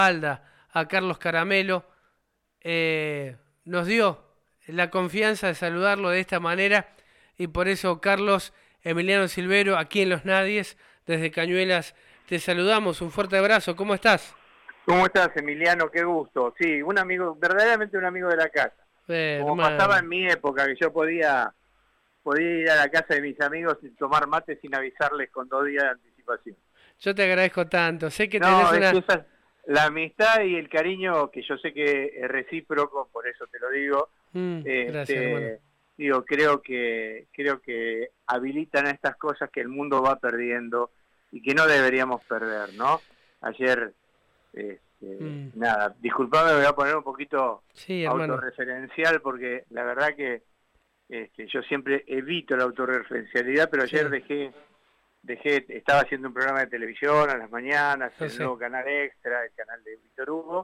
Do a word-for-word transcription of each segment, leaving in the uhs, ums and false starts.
Alda, a Carlos Caramelo, eh, nos dio la confianza de saludarlo de esta manera y por eso Carlos Emiliano Silvero, aquí en Los Nadies, desde Cañuelas, te saludamos, un fuerte abrazo, ¿cómo estás? ¿Cómo estás, Emiliano? Qué gusto. Sí, un amigo, verdaderamente un amigo de la casa. Eh, Como pasaba hermano, en mi época, que yo podía, podía ir a la casa de mis amigos y tomar mate sin avisarles con dos días de anticipación. yo te agradezco tanto, sé que tenés No, es que una... esa es la amistad y el cariño, que yo sé que es recíproco, por eso te lo digo. Mm, gracias, hermano. Este, digo, creo que, creo que habilitan a estas cosas que el mundo va perdiendo y que no deberíamos perder, ¿no? Ayer... Este, Mm, nada, disculpame, me voy a poner un poquito sí, hermano. autorreferencial porque la verdad que este, yo siempre evito la autorreferencialidad, pero ayer Sí, dejé, dejé, estaba haciendo un programa de televisión a las mañanas, yo en el sé. nuevo canal Extra, el canal de Víctor Hugo,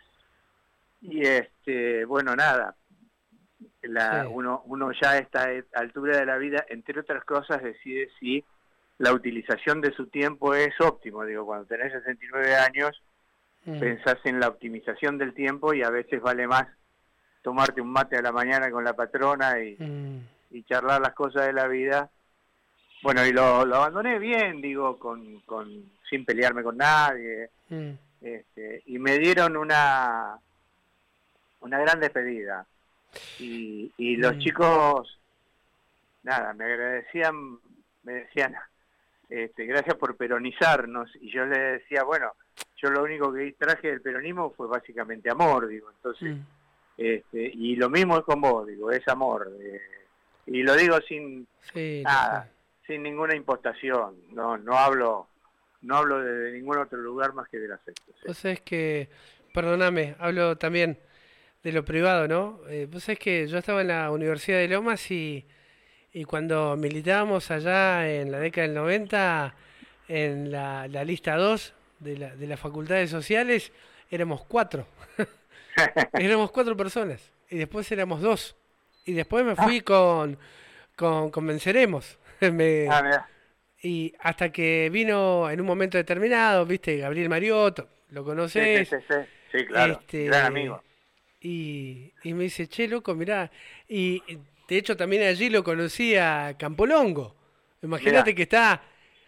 y este, bueno, nada, la, Sí. uno, uno ya a esta altura de la vida, entre otras cosas, decide si la utilización de su tiempo es óptimo. Digo, cuando tenés sesenta y nueve años, Mm, pensás en la optimización del tiempo y a veces vale más tomarte un mate a la mañana con la patrona y, mm, y charlar las cosas de la vida. Bueno, y lo, lo abandoné bien, digo, con, con sin pelearme con nadie, mm, este, y me dieron una, una gran despedida. Y, y los mm. chicos, nada, me agradecían, me decían, este, gracias por peronizarnos, y yo les decía, bueno, yo lo único que traje del peronismo fue básicamente amor, digo, entonces, Mm. este, y lo mismo es con vos, digo, es amor, eh, y lo digo sin Sí, lo sé. nada, sin ninguna impostación, no, no hablo, no hablo de ningún otro lugar más que del afecto, sí. Vos sabés que, perdóname, hablo también de lo privado, ¿no? Eh, vos sabés que yo estaba en la Universidad de Lomas y, y cuando militábamos allá en la década del noventa, en la, la lista dos de la, de las facultades sociales, éramos cuatro. Éramos cuatro personas. Y después éramos dos. Y después me ah, fui con, con, con Venceremos. Me, ah, mirá. y hasta que vino en un momento determinado, viste, Gabriel Mariotto, lo Sí, sí, sí, conoces, sí, sí, claro, gran este, amigo. y, y me dice, che, loco, mirá, y y de hecho también allí lo conocí a Campolongo. Imagínate Mirá, que está,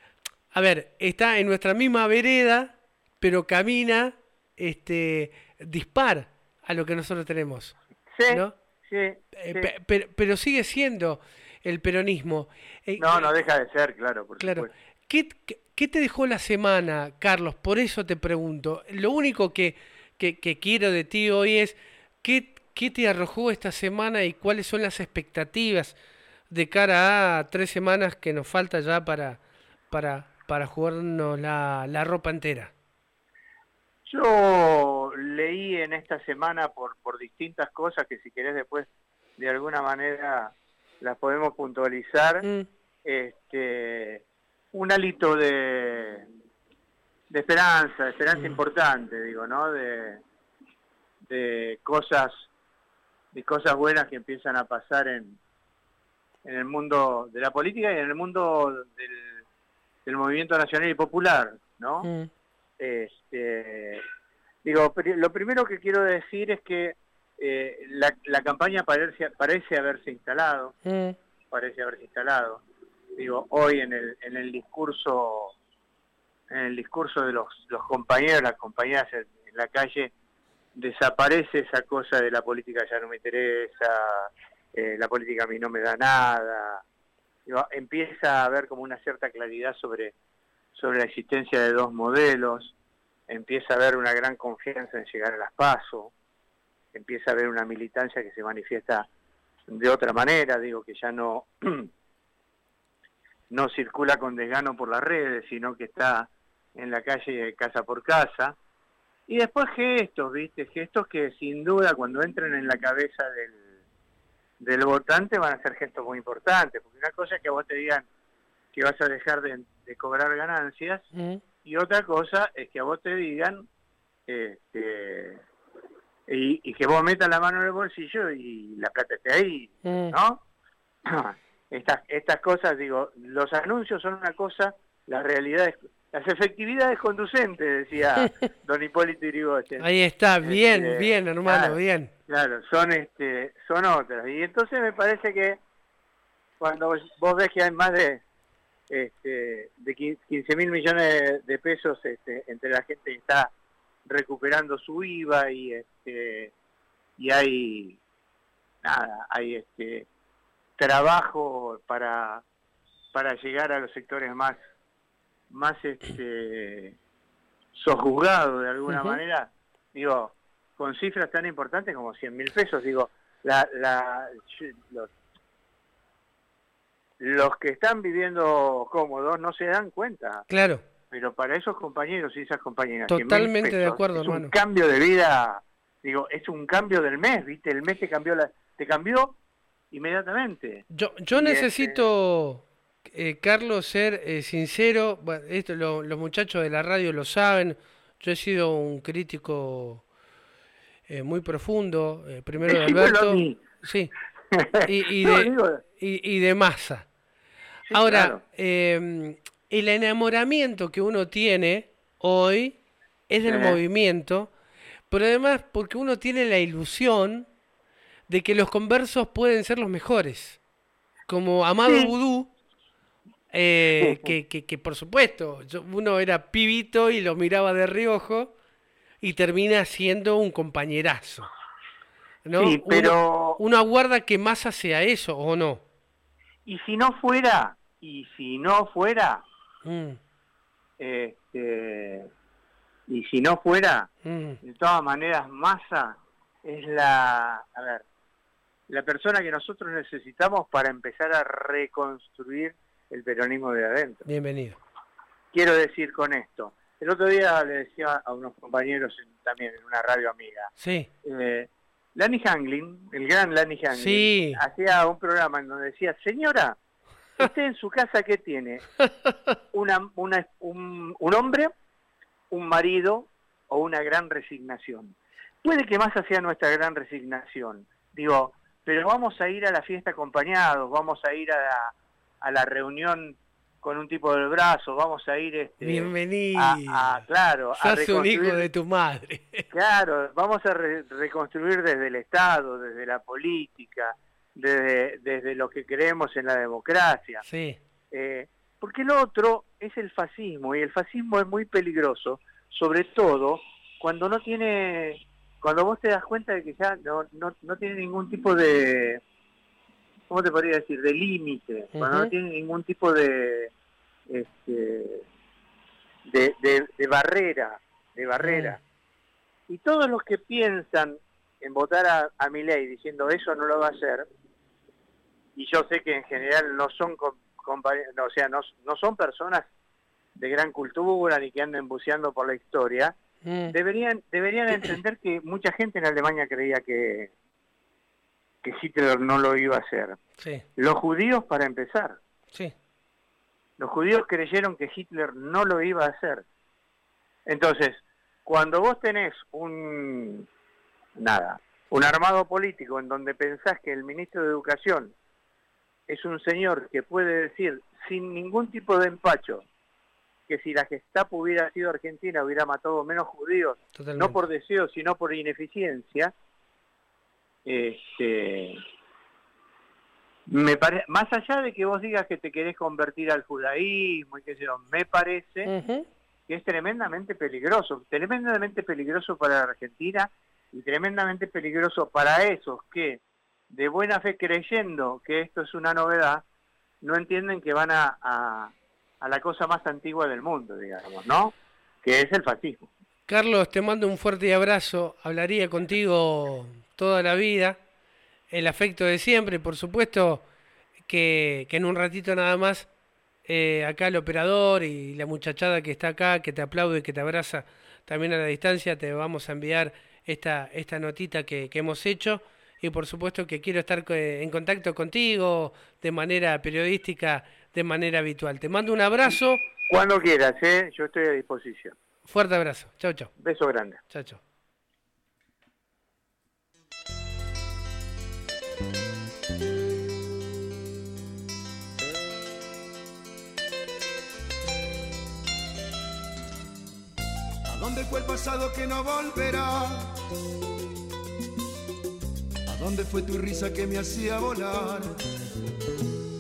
a ver, está en nuestra misma vereda, pero camina, este, dispar a lo que nosotros tenemos, sí, ¿no? sí, Eh, sí. pe- pero, pero sigue siendo el peronismo. Eh, No, no eh, deja de ser, claro, por Claro. supuesto. ¿Qué, qué, qué te dejó la semana, Carlos? Por eso te pregunto. Lo único que, que, que quiero de ti hoy es ¿qué, qué te arrojó esta semana y cuáles son las expectativas de cara a tres semanas que nos falta ya para, para, para jugarnos la, la ropa entera? Yo leí en esta semana por, por distintas cosas que si querés después de alguna manera las podemos puntualizar, Mm, este, un hálito de, de esperanza, de esperanza mm, importante, digo, ¿no? De, de cosas, de cosas buenas que empiezan a pasar en, en el mundo de la política y en el mundo del, del movimiento nacional y popular, ¿no? mm, Este, digo, lo primero que quiero decir es que eh, la, la campaña parece, parece haberse instalado, mm, parece haberse instalado. Digo, hoy en el, en el discurso, en el discurso de los, los compañeros, las compañeras en, en la calle, desaparece esa cosa de la política ya no me interesa, eh, la política a mí no me da nada. Digo, empieza a haber como una cierta claridad sobre, sobre la existencia de dos modelos, empieza a haber una gran confianza en llegar a las PASO, empieza a haber una militancia que se manifiesta de otra manera, digo que ya no, no circula con desgano por las redes, sino que está en la calle casa por casa. Y después gestos, ¿viste? Gestos que sin duda cuando entren en la cabeza del, del votante van a ser gestos muy importantes, porque una cosa es que a vos te digan que vas a dejar de, de cobrar ganancias, mm, y otra cosa es que a vos te digan este, y, y que vos metas la mano en el bolsillo y la plata esté ahí, mm, ¿no? Estas, estas cosas, digo, los anuncios son una cosa, la realidad es, las efectividades conducentes, decía don Hipólito Yrigoyen. Ahí está, bien, Este, bien, hermano, claro, bien. Claro, son este, son otras. Y entonces me parece que cuando vos ves que hay más de este, de quince mil millones de pesos este, entre la gente que está recuperando su I V A y este y hay nada, hay este trabajo para para llegar a los sectores más más este sojuzgados de alguna uh-huh. manera, digo, con cifras tan importantes como cien mil pesos, digo, la, la los, los que están viviendo cómodos no se dan cuenta. Claro. Pero para esos compañeros y esas compañeras, totalmente pesos, de acuerdo, es hermano. Un cambio de vida, digo, es un cambio del mes, ¿viste? El mes te cambió la, te cambió inmediatamente. Yo, yo necesito, este... eh, Carlos, ser eh, sincero. Bueno, esto lo, los muchachos de la radio lo saben. Yo he sido un crítico eh, muy profundo, eh, primero de Alberto, sí, y, y, de, no, y, y de Massa. Sí, Ahora, claro. eh, el enamoramiento que uno tiene hoy es del eh. movimiento, pero además porque uno tiene la ilusión de que los conversos pueden ser los mejores, como Amado sí. Vudú, eh, que, que, que por supuesto, yo, uno era pibito y lo miraba de reojo y termina siendo un compañerazo, ¿no? Sí, pero... Uno, uno aguarda que Massa sea eso, ¿o no? Y si no fuera, y si no fuera... Mm. Este, y si no fuera, mm. de todas maneras, Massa es la, a ver, la persona que nosotros necesitamos para empezar a reconstruir el peronismo de adentro. Bienvenido. Quiero decir con esto, el otro día le decía a unos compañeros en, también en una radio amiga, sí. eh, Lani Hanglin, el gran Lani Hanglin, sí. hacía un programa en donde decía, señora, ¿usted en su casa qué tiene? Una, una, un, un hombre, un marido o una gran resignación. Puede que Massa sea nuestra gran resignación, digo, pero vamos a ir a la fiesta acompañados, vamos a ir a la, a la reunión con un tipo del brazo, vamos a ir este, bienvenido a, a claro, a reconstruir, un hijo de tu madre. Claro, vamos a re, reconstruir desde el Estado, desde la política, desde, desde lo que creemos en la democracia. Sí. Eh, porque lo otro es el fascismo, y el fascismo es muy peligroso, sobre todo cuando no tiene, cuando vos te das cuenta de que ya no, no, no tiene ningún tipo de, ¿cómo te podría decir?, de límite, uh-huh. cuando no tiene ningún tipo de, este, de, de, de barrera, de barrera. Uh-huh. Y todos los que piensan en votar a, a Milei diciendo eso no lo va a hacer, y yo sé que en general no son, no, o sea, no, no son personas de gran cultura ni que anden buceando por la historia, mm. deberían deberían entender que mucha gente en Alemania creía que, que Hitler no lo iba a hacer. Sí. Los judíos, para empezar. Sí. Los judíos creyeron que Hitler no lo iba a hacer. Entonces, cuando vos tenés un, nada, un armado político en donde pensás que el ministro de Educación es un señor que puede decir sin ningún tipo de empacho que si la Gestapo hubiera sido argentina hubiera matado menos judíos, totalmente, no por deseo sino por ineficiencia, este, me pare... más allá de que vos digas que te querés convertir al judaísmo y qué sé yo, me parece uh-huh. que es tremendamente peligroso, tremendamente peligroso para la Argentina y tremendamente peligroso para esos que de buena fe creyendo que esto es una novedad, no entienden que van a, a, a la cosa más antigua del mundo, digamos, ¿no? Que es el fascismo. Carlos, te mando un fuerte abrazo, hablaría contigo toda la vida, el afecto de siempre, por supuesto que, que en un ratito nada más, eh, acá el operador y la muchachada que está acá, que te aplaude y que te abraza también a la distancia, te vamos a enviar esta, esta notita que, que hemos hecho. Y por supuesto que quiero estar en contacto contigo de manera periodística, de manera habitual. Te mando un abrazo. Cuando quieras, ¿eh? Yo estoy a disposición. Fuerte abrazo. Chau, chau. Beso grande. Chau, chau. fue el pasado que no volverá? ¿A dónde fue tu risa que me hacía volar?